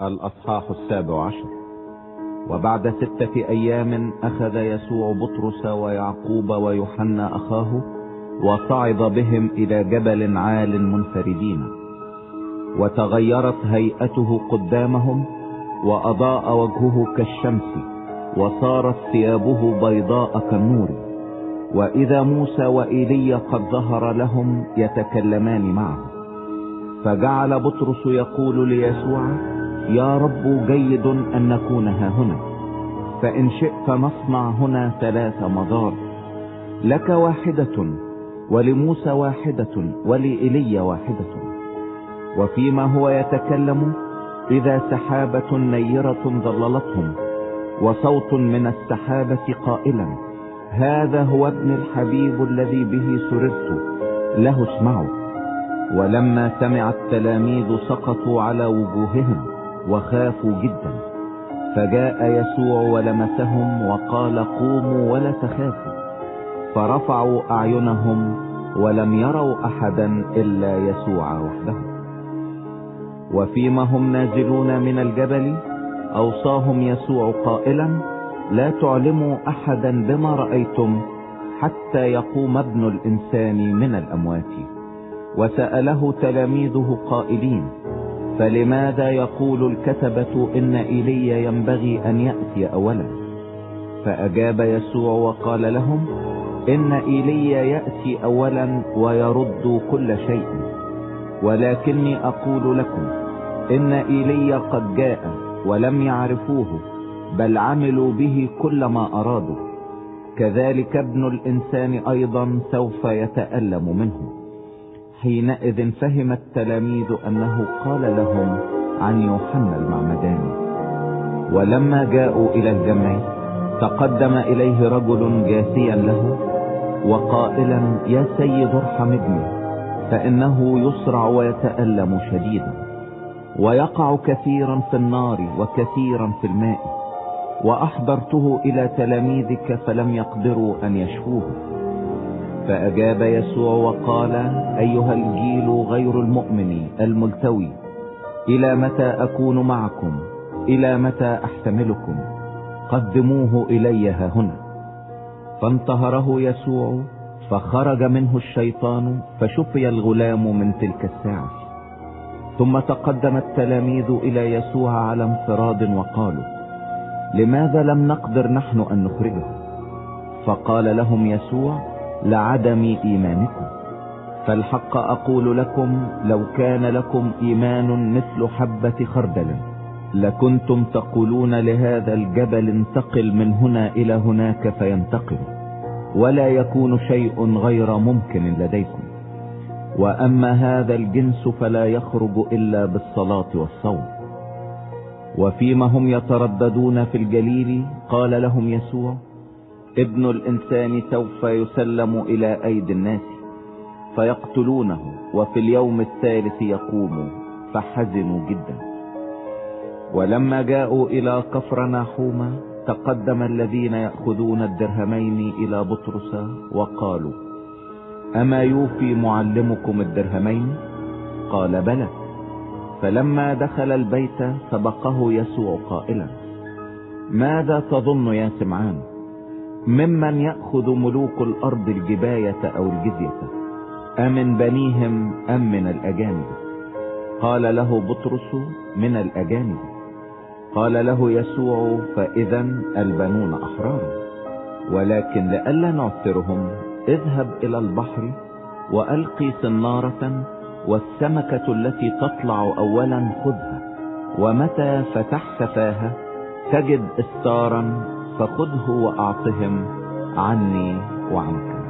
الأصحاح 17. وبعد 6 أيام أخذ يسوع بطرس ويعقوب ويوحنا أخاه وصعد بهم إلى جبل عال منفردين، وتغيرت هيئته قدامهم، وأضاء وجهه كالشمس، وصارت ثيابه بيضاء كالنور. وإذا موسى وإيليا قد ظهر لهم يتكلمان معه. فجعل بطرس يقول ليسوع: يا رب، جيد أن نكون هاهنا، فإن شئت نصنع هنا 3 مضار، لك 1 ولموسى 1 ولإيليا 1. وفيما هو يتكلم إذا سحابة نيرة ظللتهم، وصوت من السحابة قائلا: هذا هو ابن الحبيب الذي به سررت، له اسمعوا. ولما سمع التلاميذ سقطوا على وجوههم وخافوا جدا. فجاء يسوع ولمسهم وقال: قوموا ولا تخافوا. فرفعوا أعينهم ولم يروا أحدا إلا يسوع وحده. وفيما هم نازلون من الجبل أوصاهم يسوع قائلا: لا تعلموا أحدا بما رأيتم حتى يقوم ابن الإنسان من الأموات. وسأله تلاميذه قائلين: فلماذا يقول الكتبة إن إيليا ينبغي أن يأتي أولا؟ فأجاب يسوع وقال لهم: إن إيليا يأتي أولا ويرد كل شيء، ولكني أقول لكم إن إيليا قد جاء ولم يعرفوه، بل عملوا به كل ما أرادوا. كذلك ابن الإنسان أيضا سوف يتألم منه. حينئذ فهم التلاميذ أنه قال لهم عن يوحنا المعمداني. ولما جاءوا إلى الجمع تقدم إليه رجل جاثيا له وقائلا: يا سيد، ارحم ابني، فإنه يصرع ويتألم شديدا، ويقع كثيرا في النار وكثيرا في الماء، وأحضرته إلى تلاميذك فلم يقدروا أن يشفوه. فأجاب يسوع وقال: أيها الجيل غير المؤمن الملتوي، إلى متى أكون معكم؟ إلى متى أحتملكم؟ قدموه إلي هاهنا. فانتهره يسوع، فخرج منه الشيطان، فشفي الغلام من تلك الساعة. ثم تقدم التلاميذ إلى يسوع على انفراد وقالوا: لماذا لم نقدر نحن أن نخرجه؟ فقال لهم يسوع: لعدم إيمانكم. فالحق أقول لكم، لو كان لكم إيمان مثل حبة خردل لكنتم تقولون لهذا الجبل: انتقل من هنا إلى هناك، فينتقل، ولا يكون شيء غير ممكن لديكم. وأما هذا الجنس فلا يخرج إلا بالصلاة والصوم. وفيما هم يترددون في الجليل قال لهم يسوع: ابن الإنسان سوف يسلم إلى أيدي الناس، فيقتلونه، وفي اليوم الثالث يقوم. فحزنوا جدا. ولما جاءوا إلى كفرناحوم تقدم الذين يأخذون الدرهمين إلى بطرس وقالوا: أما يوفي معلمكم الدرهمين؟ قال: بلى. فلما دخل البيت سبقه يسوع قائلا: ماذا تظن يا سمعان؟ ممن يأخذ ملوك الأرض الجباية أو الجزية؟ أمن بنيهم أم من الأجانب؟ قال له بطرس: من الأجانب. قال له يسوع: فإذا البنون أحرار. ولكن لئلا نعثرهم اذهب إلى البحر وألقي صنارة، والسمكة التي تطلع أولا خذها، ومتى فتحت فاها تجد استارا، فخذه وأعطهم عني وعنك.